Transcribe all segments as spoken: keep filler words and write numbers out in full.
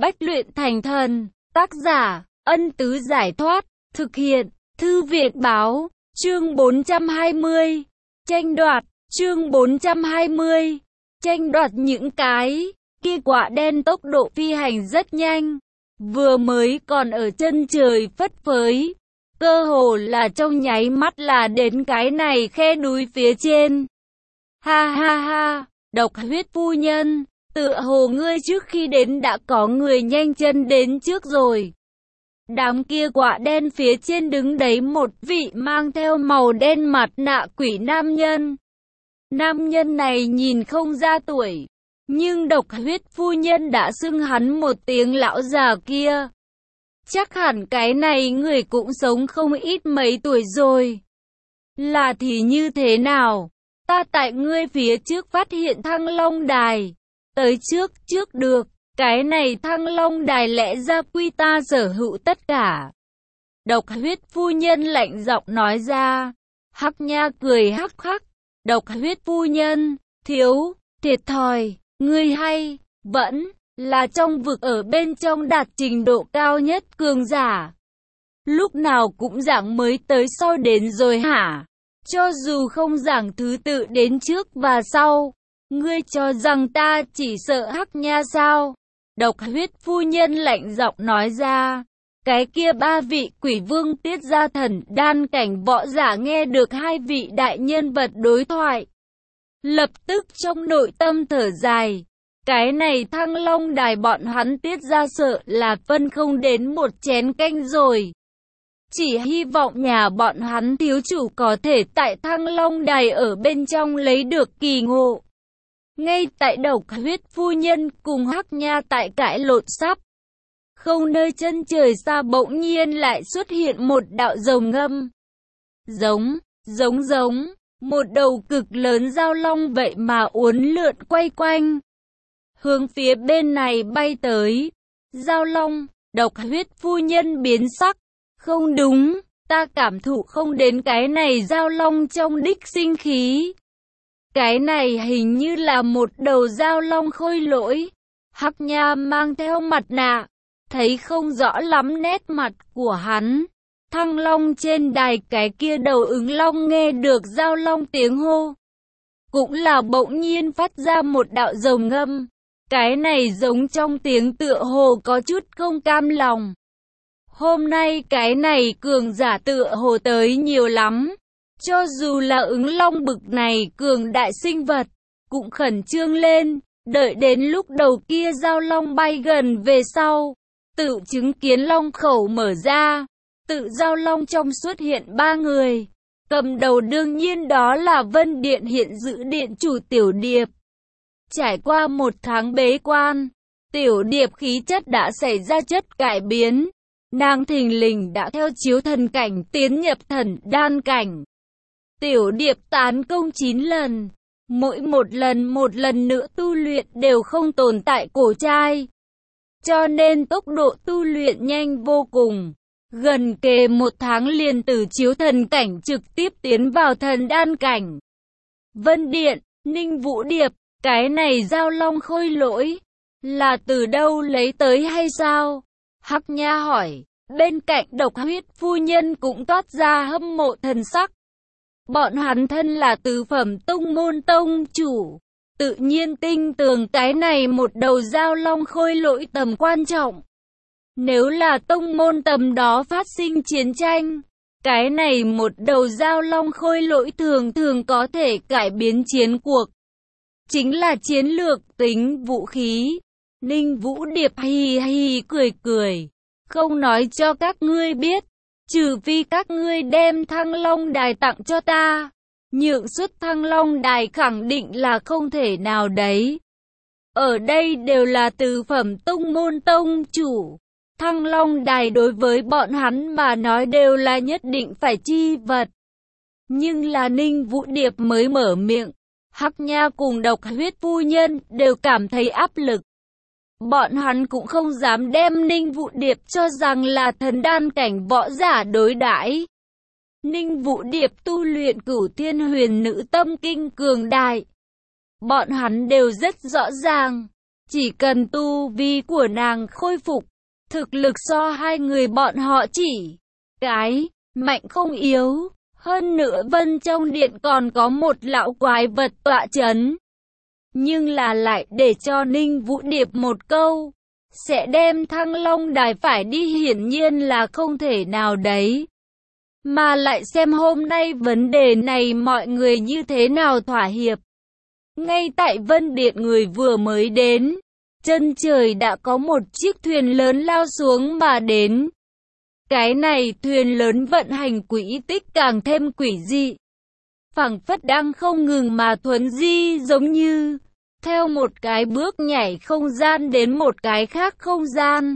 Bách luyện thành thần. Tác giả, Ân Tứ Giải Thoát. Thực hiện, Thư viện Báo. Chương bốn trăm hai mươi. Tranh đoạt. Chương bốn trăm hai mươi. Tranh đoạt những cái kia quả đen tốc độ phi hành rất nhanh. Vừa mới còn ở chân trời phất phới. Cơ hồ là trong nháy mắt là đến cái này khe núi phía trên. Ha ha ha, Độc Huyết phu nhân, tựa hồ ngươi trước khi đến đã có người nhanh chân đến trước rồi. Đám kia quả đen phía trên đứng đấy một vị mang theo màu đen mặt nạ quỷ nam nhân. Nam nhân này nhìn không ra tuổi, nhưng Độc Huyết phu nhân đã xưng hắn một tiếng lão già kia. Chắc hẳn cái này người cũng sống không ít mấy tuổi rồi. Là thì như thế nào? Ta tại ngươi phía trước phát hiện Thăng Long Đài. Tới trước, trước được. Cái này Thăng Long Đài lẽ ra quy ta sở hữu tất cả. Độc Huyết phu nhân lạnh giọng nói ra. Hắc Nha cười hắc hắc. Độc Huyết phu nhân, thiếu, thiệt thòi, ngươi hay, vẫn là trong vực ở bên trong đạt trình độ cao nhất cường giả. Lúc nào cũng giảng mới tới sau đến rồi hả? Cho dù không giảng thứ tự đến trước và sau, ngươi cho rằng ta chỉ sợ Hắc Nha sao? Độc Huyết phu nhân lạnh giọng nói ra. Cái kia ba vị quỷ vương tiết ra thần đan cảnh võ giả nghe được hai vị đại nhân vật đối thoại. Lập tức trong nội tâm thở dài. Cái này Thăng Long Đài bọn hắn tiết ra sợ là phân không đến một chén canh rồi. Chỉ hy vọng nhà bọn hắn thiếu chủ có thể tại Thăng Long Đài ở bên trong lấy được kỳ ngộ. Ngay tại Độc Huyết phu nhân cùng Hắc Nha tại cãi lộn sắp. Không nơi chân trời xa bỗng nhiên lại xuất hiện một đạo rồng ngâm. Giống, giống giống, một đầu cực lớn giao long vậy mà uốn lượn quay quanh. Hướng phía bên này bay tới. Giao long, Độc Huyết phu nhân biến sắc. Không đúng, ta cảm thụ không đến cái này giao long trong đích sinh khí. Cái này hình như là một đầu giao long khôi lỗi. Hắc Nha mang theo mặt nạ, thấy không rõ lắm nét mặt của hắn. Thăng Long trên đài cái kia đầu ứng long nghe được giao long tiếng hô. Cũng là bỗng nhiên phát ra một đạo rồng ngâm. Cái này giống trong tiếng tựa hồ có chút không cam lòng. Hôm nay cái này cường giả tựa hồ tới nhiều lắm. Cho dù là ứng long bực này cường đại sinh vật, cũng khẩn trương lên. Đợi đến lúc đầu kia giao long bay gần về sau, tự chứng kiến long khẩu mở ra. Tự giao long trong xuất hiện ba người. Cầm đầu đương nhiên đó là Vân Điện hiện giữ điện chủ Tiểu Điệp. Trải qua một tháng bế quan, Tiểu Điệp khí chất đã xảy ra chất cải biến. Nàng thình lình đã theo chiếu thần cảnh tiến nhập thần đan cảnh. Tiểu Điệp tán công chín lần. Mỗi một lần một lần nữa tu luyện đều không tồn tại cổ trai. Cho nên tốc độ tu luyện nhanh vô cùng. Gần kề một tháng liền từ chiếu thần cảnh trực tiếp tiến vào thần đan cảnh. Vân Điện, Ninh Vũ Điệp, cái này giao long khôi lỗi, là từ đâu lấy tới hay sao? Hắc Nha hỏi, bên cạnh Độc Huyết phu nhân cũng toát ra hâm mộ thần sắc. Bọn hắn thân là tứ phẩm tông môn tông chủ, tự nhiên tinh tường cái này một đầu giao long khôi lỗi tầm quan trọng. Nếu là tông môn tầm đó phát sinh chiến tranh, cái này một đầu giao long khôi lỗi thường thường có thể cải biến chiến cuộc. Chính là chiến lược tính vũ khí. Ninh Vũ Điệp hì hì cười cười. Không nói cho các ngươi biết, trừ phi các ngươi đem Thăng Long Đài tặng cho ta. Nhượng xuất Thăng Long Đài khẳng định là không thể nào đấy. Ở đây đều là tứ phẩm tông môn tông chủ. Thăng Long Đài đối với bọn hắn mà nói đều là nhất định phải chi vật. Nhưng là Ninh Vũ Điệp mới mở miệng. Hắc Nha cùng Độc Huyết phu nhân đều cảm thấy áp lực. Bọn hắn cũng không dám đem Ninh Vũ Điệp cho rằng là thần đan cảnh võ giả đối đãi. Ninh Vũ Điệp tu luyện Cửu Thiên Huyền Nữ Tâm Kinh cường đại. Bọn hắn đều rất rõ ràng. Chỉ cần tu vi của nàng khôi phục, thực lực so hai người bọn họ chỉ cái mạnh không yếu. Hơn nữa Vân trong điện còn có một lão quái vật tọa chấn. Nhưng là lại để cho Ninh Vũ Điệp một câu, sẽ đem Thăng Long Đài phải đi hiển nhiên là không thể nào đấy. Mà lại xem hôm nay vấn đề này mọi người như thế nào thỏa hiệp. Ngay tại Vân Điện người vừa mới đến, chân trời đã có một chiếc thuyền lớn lao xuống mà đến. Cái này thuyền lớn vận hành quỹ tích càng thêm quỷ dị. Phảng phất đang không ngừng mà thuấn di giống như theo một cái bước nhảy không gian đến một cái khác không gian.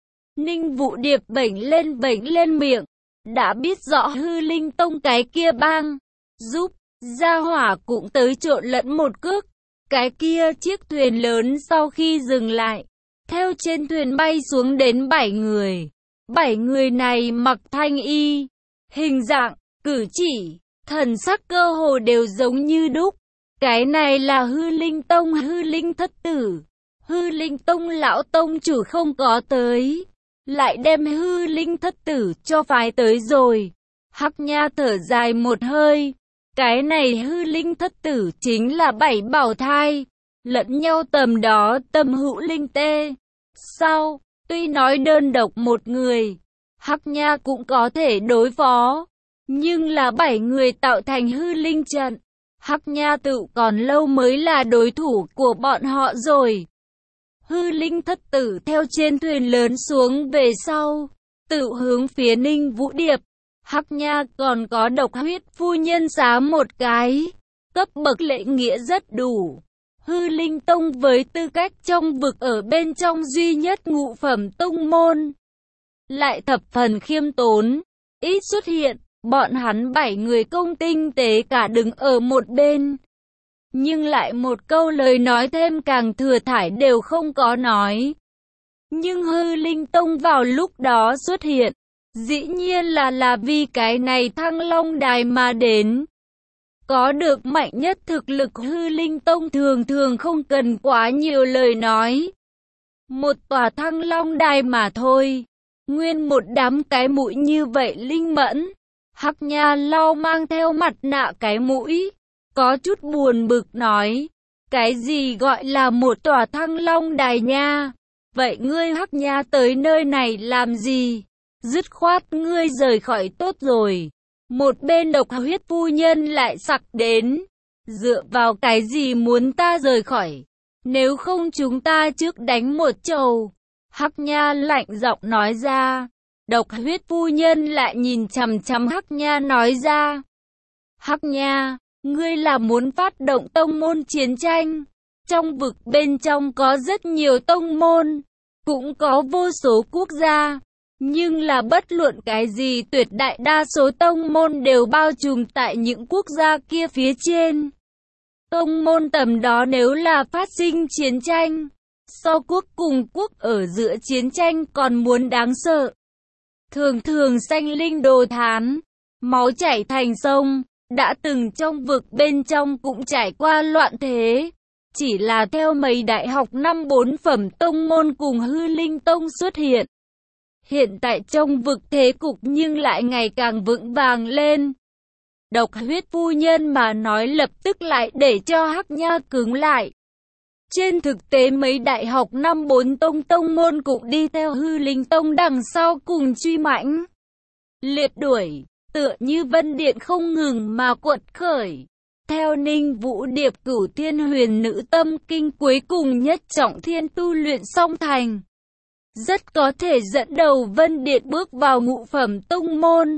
Ninh Vũ Điệp bảnh lên bảnh lên miệng, đã biết rõ Hư Linh Tông cái kia bang, giúp, gia hỏa cũng tới trộn lẫn một cước. Cái kia chiếc thuyền lớn sau khi dừng lại, theo trên thuyền bay xuống đến bảy người. Bảy người này mặc thanh y, hình dạng, cử chỉ, thần sắc cơ hồ đều giống như đúc. Cái này là Hư Linh Tông Hư Linh Thất Tử. Hư Linh Tông lão tông chủ không có tới, lại đem Hư Linh Thất Tử cho phái tới rồi. Hắc Nha thở dài một hơi. Cái này Hư Linh Thất Tử chính là bảy bảo thai, lẫn nhau tầm đó tâm hữu linh tê. Sau, tuy nói đơn độc một người, Hắc Nha cũng có thể đối phó, nhưng là bảy người tạo thành Hư Linh trận, Hắc Nha tự còn lâu mới là đối thủ của bọn họ rồi. Hư Linh Thất Tử theo trên thuyền lớn xuống về sau, tự hướng phía Ninh Vũ Điệp. Hắc Nha còn có Độc Huyết phu nhân xá một cái, cấp bậc lễ nghĩa rất đủ. Hư Linh Tông với tư cách trong vực ở bên trong duy nhất ngũ phẩm tông môn, lại thập phần khiêm tốn, ít xuất hiện. Bọn hắn bảy người công tinh tế cả đứng ở một bên, nhưng lại một câu lời nói thêm càng thừa thải đều không có nói. Nhưng Hư Linh Tông vào lúc đó xuất hiện, dĩ nhiên là là vì cái này Thăng Long Đài mà đến. Có được mạnh nhất thực lực Hư Linh Tông thường thường không cần quá nhiều lời nói. Một tòa Thăng Long Đài mà thôi, nguyên một đám cái mũi như vậy linh mẫn. Hắc Nha lau mang theo mặt nạ cái mũi, có chút buồn bực nói, cái gì gọi là một tòa Thăng Long Đài nha? Vậy ngươi Hắc Nha tới nơi này làm gì? Dứt khoát ngươi rời khỏi tốt rồi. Một bên Độc Huyết phu nhân lại sặc đến, dựa vào cái gì muốn ta rời khỏi? Nếu không chúng ta trước đánh một chầu. Hắc Nha lạnh giọng nói ra. Độc Huyết phu nhân lại nhìn chằm chằm Hắc Nha nói ra. Hắc Nha, ngươi là muốn phát động tông môn chiến tranh. Trong vực bên trong có rất nhiều tông môn, cũng có vô số quốc gia. Nhưng là bất luận cái gì tuyệt đại đa số tông môn đều bao trùm tại những quốc gia kia phía trên. Tông môn tầm đó nếu là phát sinh chiến tranh, so quốc cùng quốc ở giữa chiến tranh còn muốn đáng sợ. Thường thường sanh linh đồ thán, máu chảy thành sông, đã từng trong vực bên trong cũng trải qua loạn thế. Chỉ là theo mấy đại học năm bốn phẩm tông môn cùng Hư Linh Tông xuất hiện. Hiện tại trong vực thế cục nhưng lại ngày càng vững vàng lên. Độc Huyết phu nhân mà nói lập tức lại để cho Hắc Nha cứng lại. Trên thực tế mấy đại học năm bốn tông tông môn cũng đi theo Hư Linh Tông đằng sau cùng truy mãnh liệt đuổi, tựa như Vân Điện không ngừng mà quật khởi. Theo Ninh Vũ Điệp Cửu Thiên Huyền Nữ Tâm Kinh cuối cùng nhất trọng thiên tu luyện xong thành, rất có thể dẫn đầu Vân Điện bước vào ngũ phẩm tông môn.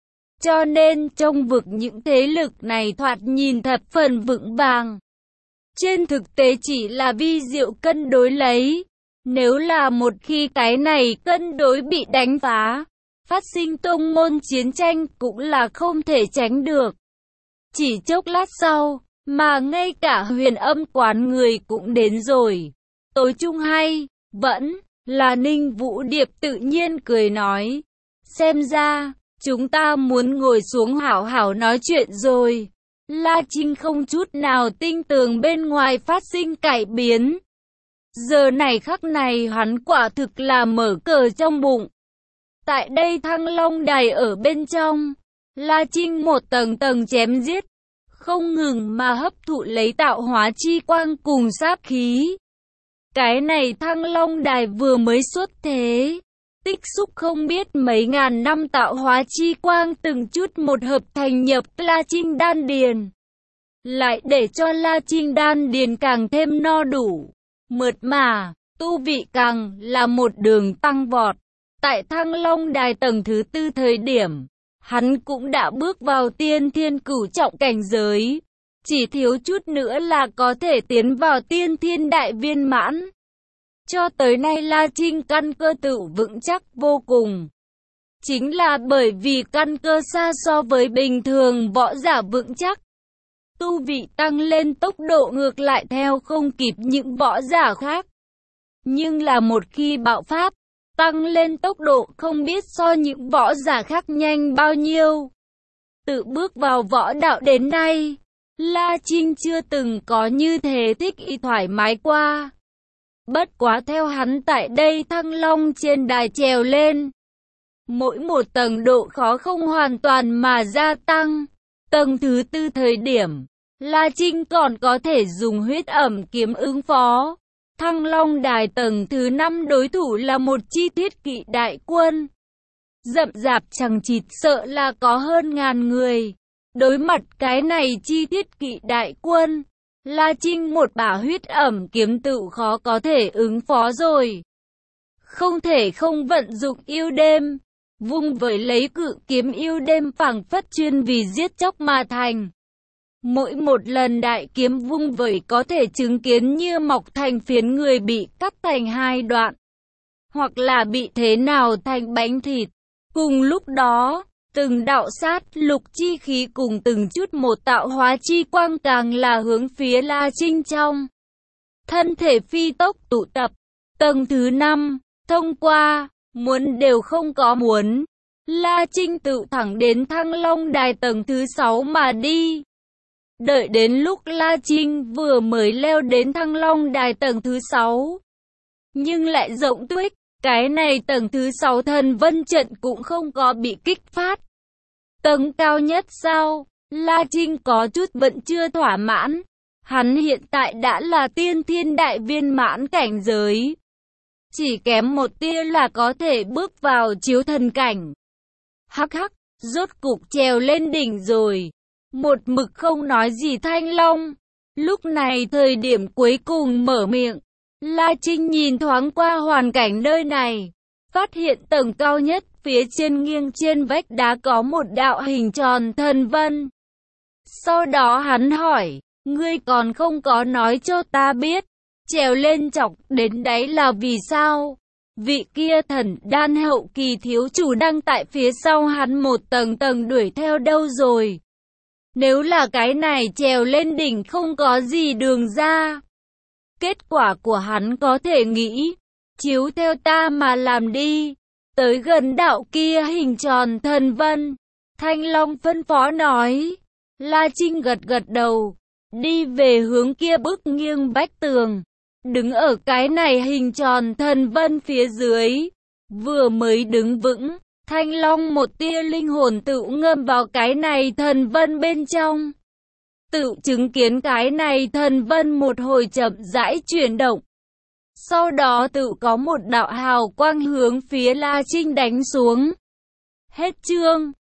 Cho nên trong vực những thế lực này thoạt nhìn thập phần vững vàng. Trên thực tế chỉ là vi diệu cân đối lấy. Nếu là một khi cái này cân đối bị đánh phá, phát sinh tông môn chiến tranh cũng là không thể tránh được. Chỉ chốc lát sau, mà ngay cả Huyền Âm quán người cũng đến rồi. Tối chung hay, vẫn là Ninh Vũ Điệp tự nhiên cười nói. Xem ra, chúng ta muốn ngồi xuống hảo hảo nói chuyện rồi. La Trinh không chút nào tin tưởng bên ngoài phát sinh cải biến. Giờ này khắc này hắn quả thực là mở cờ trong bụng. Tại đây Thăng Long Đài ở bên trong, La Trinh một tầng tầng chém giết, không ngừng mà hấp thụ lấy tạo hóa chi quang cùng sát khí. Cái này Thăng Long Đài vừa mới xuất thế, tích xúc không biết mấy ngàn năm tạo hóa chi quang từng chút một hợp thành nhập La Trinh đan điền. Lại để cho La Trinh đan điền càng thêm no đủ, mượt mà, tu vị càng là một đường tăng vọt. Tại Thăng Long Đài tầng thứ tư thời điểm, hắn cũng đã bước vào tiên thiên cửu trọng cảnh giới. Chỉ thiếu chút nữa là có thể tiến vào tiên thiên đại viên mãn. Cho tới nay La Trinh căn cơ tự vững chắc vô cùng. Chính là bởi vì căn cơ xa so với bình thường võ giả vững chắc. Tu vị tăng lên tốc độ ngược lại theo không kịp những võ giả khác. Nhưng là một khi bạo phát, tăng lên tốc độ không biết so những võ giả khác nhanh bao nhiêu. Tự bước vào võ đạo đến nay, La Trinh chưa từng có như thế thích ý thoải mái qua. Bất quá theo hắn tại đây Thăng Long trên đài trèo lên, mỗi một tầng độ khó không hoàn toàn mà gia tăng. Tầng thứ tư thời điểm, La Trinh còn có thể dùng huyết ẩm kiếm ứng phó. Thăng Long Đài tầng thứ năm đối thủ là một chi thiết kỵ đại quân. Rậm rạp chằng chịt sợ là có hơn ngàn người. Đối mặt cái này chi thiết kỵ đại quân, La Trinh một bả huyết ẩm kiếm tự khó có thể ứng phó rồi. Không thể không vận dụng yêu đêm, vung với lấy cự kiếm yêu đêm phảng phất chuyên vì giết chóc mà thành. Mỗi một lần đại kiếm vung vẩy có thể chứng kiến như mọc thành phiến người bị cắt thành hai đoạn, hoặc là bị thế nào thành bánh thịt. Cùng lúc đó, từng đạo sát lục chi khí cùng từng chút một tạo hóa chi quang càng là hướng phía La Trinh trong thân thể phi tốc tụ tập. Tầng thứ năm, thông qua, muốn đều không có muốn. La Trinh tự thẳng đến Thăng Long Đài tầng thứ sáu mà đi. Đợi đến lúc La Trinh vừa mới leo đến Thăng Long Đài tầng thứ sáu, nhưng lại rộng tuếch, cái này tầng thứ sáu thần vân trận cũng không có bị kích phát. Tầng cao nhất sao? La Trinh có chút vẫn chưa thỏa mãn. Hắn hiện tại đã là tiên thiên đại viên mãn cảnh giới. Chỉ kém một tia là có thể bước vào chiếu thần cảnh. Hắc hắc, rốt cục trèo lên đỉnh rồi. Một mực không nói gì Thanh Long. Lúc này thời điểm cuối cùng mở miệng. La Trinh nhìn thoáng qua hoàn cảnh nơi này. Phát hiện tầng cao nhất phía trên nghiêng trên vách đá có một đạo hình tròn thần vân. Sau đó hắn hỏi, ngươi còn không có nói cho ta biết, trèo lên chọc đến đáy là vì sao? Vị kia thần đan hậu kỳ thiếu chủ đang tại phía sau hắn một tầng tầng đuổi theo đâu rồi? Nếu là cái này trèo lên đỉnh không có gì đường ra. Kết quả của hắn có thể nghĩ, chiếu theo ta mà làm đi. Tới gần đạo kia hình tròn thần vân, Thanh Long phân phó nói. La Trinh gật gật đầu, đi về hướng kia bức nghiêng vách tường. Đứng ở cái này hình tròn thần vân phía dưới, vừa mới đứng vững, Thanh Long một tia linh hồn tự ngâm vào cái này thần vân bên trong. Tự chứng kiến cái này thần vân một hồi chậm rãi chuyển động. Sau đó tự có một đạo hào quang hướng phía La Trinh đánh xuống. Hết chương.